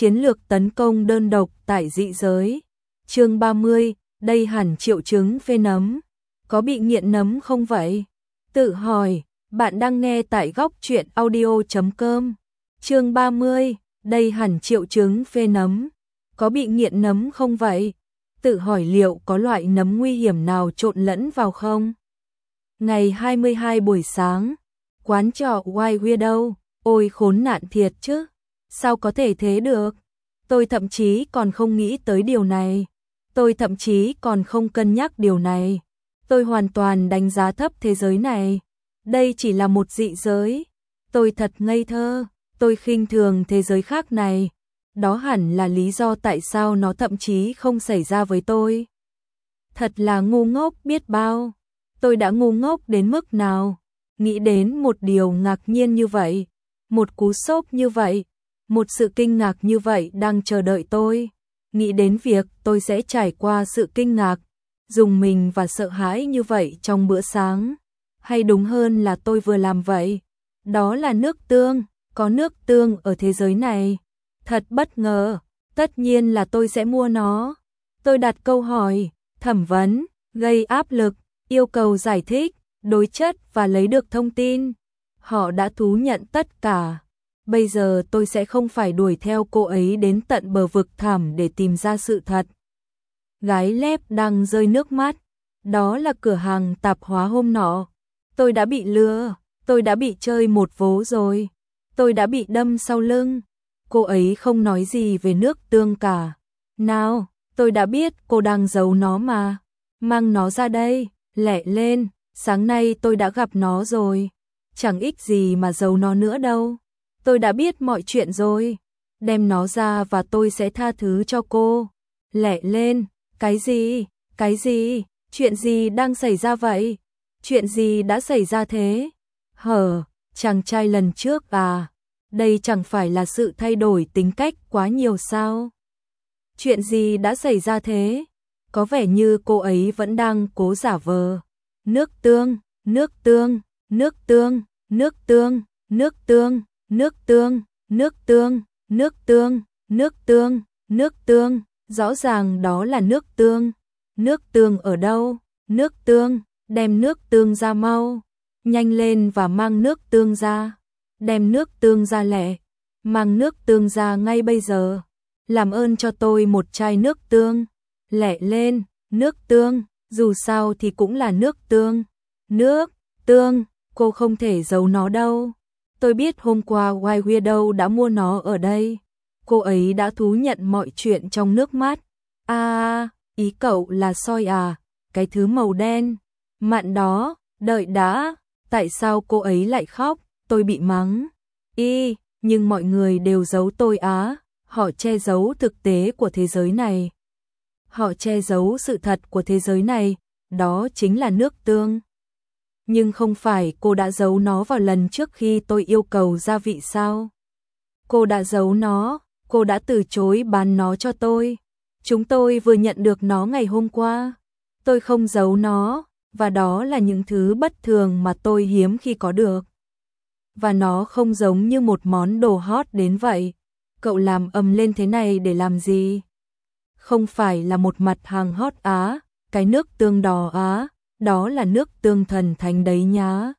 Chiến lược tấn công đơn độc tại dị giới. Chương 30, đây hẳn triệu chứng phê nấm. Có bị nghiện nấm không vậy? Tự hỏi, bạn đang nghe tại góc truyện audio.com. Chương 30, đây hẳn triệu chứng phê nấm. Có bị nghiện nấm không vậy? Tự hỏi liệu có loại nấm nguy hiểm nào trộn lẫn vào không? Ngày 22 buổi sáng, quán trọ White Widow, ôi khốn nạn thiệt chứ. Sao có thể thế được? Tôi thậm chí còn không nghĩ tới điều này. Tôi thậm chí còn không cân nhắc điều này. Tôi hoàn toàn đánh giá thấp thế giới này. Đây chỉ là một dị giới. Tôi thật ngây thơ. Tôi khinh thường thế giới khác này. Đó hẳn là lý do tại sao nó thậm chí không xảy ra với tôi. Thật là ngu ngốc biết bao. Tôi đã ngu ngốc đến mức nào? Nghĩ đến một điều ngạc nhiên như vậy. Một cú sốc như vậy. Một sự kinh ngạc như vậy đang chờ đợi tôi. Nghĩ đến việc tôi sẽ trải qua sự kinh ngạc, rùng mình và sợ hãi như vậy trong bữa sáng. Hay đúng hơn là tôi vừa làm vậy. Đó là nước tương, có nước tương ở thế giới này. Thật bất ngờ, tất nhiên là tôi sẽ mua nó. Tôi đặt câu hỏi, thẩm vấn, gây áp lực, yêu cầu giải thích, đối chất và lấy được thông tin. Họ đã thú nhận tất cả. Bây giờ tôi sẽ không phải đuổi theo cô ấy đến tận bờ vực thẳm để tìm ra sự thật. Gái lép đang rơi nước mắt. Đó là cửa hàng tạp hóa hôm nọ. Tôi đã bị lừa. Tôi đã bị chơi một vố rồi. Tôi đã bị đâm sau lưng. Cô ấy không nói gì về nước tương cả. Nào, tôi đã biết cô đang giấu nó mà. Mang nó ra đây, lẹ lên. Sáng nay tôi đã gặp nó rồi. Chẳng ích gì mà giấu nó nữa đâu. Tôi đã biết mọi chuyện rồi. Đem nó ra và tôi sẽ tha thứ cho cô. Lẹ lên. Cái gì? Cái gì? Chuyện gì đang xảy ra vậy? Chuyện gì đã xảy ra thế? Chàng trai lần trước à? Đây chẳng phải là sự thay đổi tính cách quá nhiều sao? Chuyện gì đã xảy ra thế? Có vẻ như cô ấy vẫn đang cố giả vờ. Nước tương, nước tương, nước tương, nước tương, nước tương. Nước tương, nước tương, nước tương, nước tương, nước tương, rõ ràng đó là nước tương. Nước tương ở đâu? Nước tương, đem nước tương ra mau. Nhanh lên và mang nước tương ra. Đem nước tương ra lẹ. Mang nước tương ra ngay bây giờ. Làm ơn cho tôi một chai nước tương. Lẹ lên, nước tương, dù sao thì cũng là nước tương. Nước tương, cô không thể giấu nó đâu. Tôi biết hôm qua White Widow đã mua nó ở đây. Cô ấy đã thú nhận mọi chuyện trong nước mắt. Ý cậu là soi à? Cái thứ màu đen. Mặn đó, đợi đã. Tại sao cô ấy lại khóc? Tôi bị mắng. Nhưng mọi người đều giấu tôi á. Họ che giấu thực tế của thế giới này. Họ che giấu sự thật của thế giới này. Đó chính là nước tương. Nhưng không phải cô đã giấu nó vào lần trước khi tôi yêu cầu gia vị sao? Cô đã giấu nó, cô đã từ chối bán nó cho tôi. Chúng tôi vừa nhận được nó ngày hôm qua. Tôi không giấu nó, và đó là những thứ bất thường mà tôi hiếm khi có được. Và nó không giống như một món đồ hot đến vậy. Cậu làm ầm lên thế này để làm gì? Không phải là một mặt hàng hot á, cái nước tương đỏ á. Đó là nước tương thần thánh đấy nhá.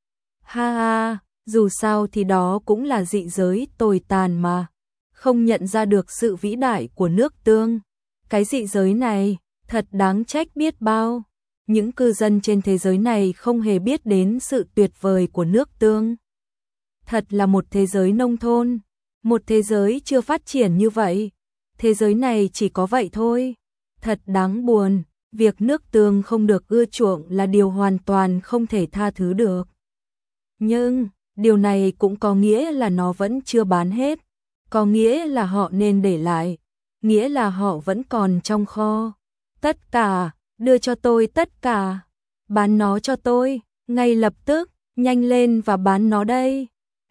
Dù sao thì đó cũng là dị giới tồi tàn mà. Không nhận ra được sự vĩ đại của nước tương. Cái dị giới này, thật đáng trách biết bao. Những cư dân trên thế giới này không hề biết đến sự tuyệt vời của nước tương. Thật là một thế giới nông thôn. Một thế giới chưa phát triển như vậy. Thế giới này chỉ có vậy thôi. Thật đáng buồn. Việc nước tương không được ưa chuộng là điều hoàn toàn không thể tha thứ được. Nhưng, điều này cũng có nghĩa là nó vẫn chưa bán hết. Có nghĩa là họ nên để lại. Nghĩa là họ vẫn còn trong kho. Tất cả, đưa cho tôi tất cả. Bán nó cho tôi, ngay lập tức, nhanh lên và bán nó đây.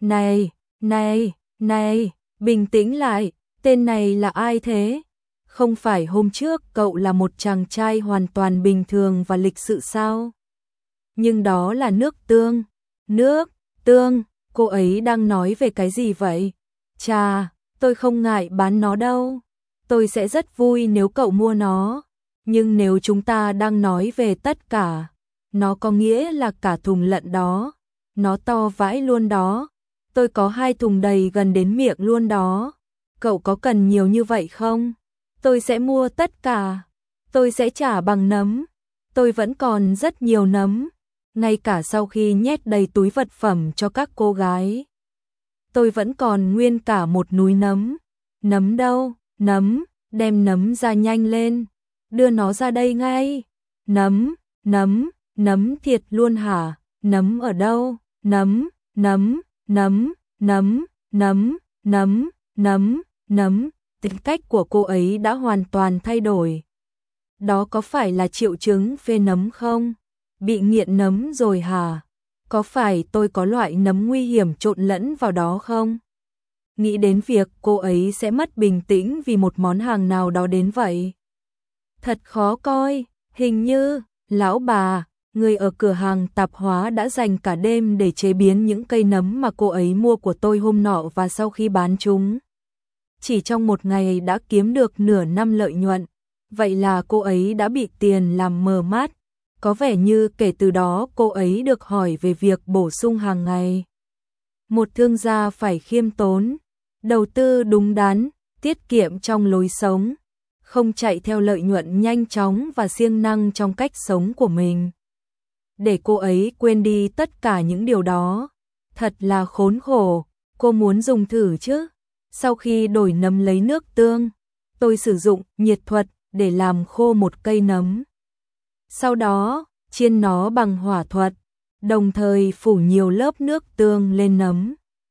Này, bình tĩnh lại, tên này là ai thế? Không phải hôm trước cậu là một chàng trai hoàn toàn bình thường và lịch sự sao? Nhưng đó là nước tương. Nước tương, cô ấy đang nói về cái gì vậy? Chà, tôi không ngại bán nó đâu. Tôi sẽ rất vui nếu cậu mua nó. Nhưng nếu chúng ta đang nói về tất cả, nó có nghĩa là cả thùng lận đó. Nó to vãi luôn đó. Tôi có 2 thùng đầy gần đến miệng luôn đó. Cậu có cần nhiều như vậy không? Tôi sẽ mua tất cả. Tôi sẽ trả bằng nấm. Tôi vẫn còn rất nhiều nấm. Ngay cả sau khi nhét đầy túi vật phẩm cho các cô gái, tôi vẫn còn nguyên cả một núi nấm. Nấm đâu? Nấm, đem nấm ra nhanh lên. Đưa nó ra đây ngay. Nấm, nấm, nấm thiệt luôn hả? Nấm ở đâu? Nấm, nấm, nấm, nấm, nấm, nấm, nấm, nấm. Tính cách của cô ấy đã hoàn toàn thay đổi. Đó có phải là triệu chứng phê nấm không? Bị nghiện nấm rồi hả? Có phải tôi có loại nấm nguy hiểm trộn lẫn vào đó không? Nghĩ đến việc cô ấy sẽ mất bình tĩnh vì một món hàng nào đó đến vậy. Thật khó coi, hình như, lão bà, người ở cửa hàng tạp hóa đã dành cả đêm để chế biến những cây nấm mà cô ấy mua của tôi hôm nọ và sau khi bán chúng. Chỉ trong một ngày đã kiếm được nửa năm lợi nhuận. Vậy là cô ấy đã bị tiền làm mờ mắt. Có vẻ như kể từ đó cô ấy được hỏi về việc bổ sung hàng ngày. Một thương gia phải khiêm tốn, đầu tư đúng đắn, tiết kiệm trong lối sống, không chạy theo lợi nhuận nhanh chóng và siêng năng trong cách sống của mình. Để cô ấy quên đi tất cả những điều đó, thật là khốn khổ. Cô muốn dùng thử chứ? Sau khi đổi nấm lấy nước tương, tôi sử dụng nhiệt thuật để làm khô một cây nấm. Sau đó, chiên nó bằng hỏa thuật, đồng thời phủ nhiều lớp nước tương lên nấm.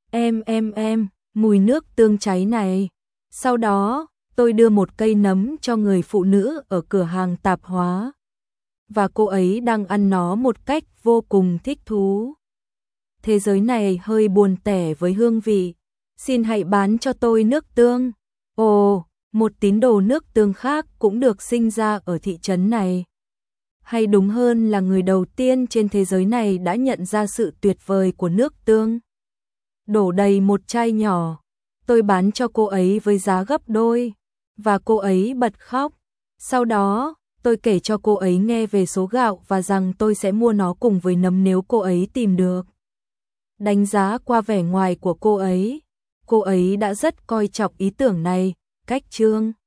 Mùi nước tương cháy này. Sau đó, tôi đưa một cây nấm cho người phụ nữ ở cửa hàng tạp hóa. Và cô ấy đang ăn nó một cách vô cùng thích thú. Thế giới này hơi buồn tẻ với hương vị. Xin hãy bán cho tôi nước tương. Ồ, một tín đồ nước tương khác cũng được sinh ra ở thị trấn này. Hay đúng hơn là người đầu tiên trên thế giới này đã nhận ra sự tuyệt vời của nước tương. Đổ đầy một chai nhỏ, tôi bán cho cô ấy với giá gấp đôi, và cô ấy bật khóc. Sau đó, tôi kể cho cô ấy nghe về số gạo và rằng tôi sẽ mua nó cùng với nấm nếu cô ấy tìm được. Đánh giá qua vẻ ngoài của cô ấy đã rất coi trọng ý tưởng này, cách trương.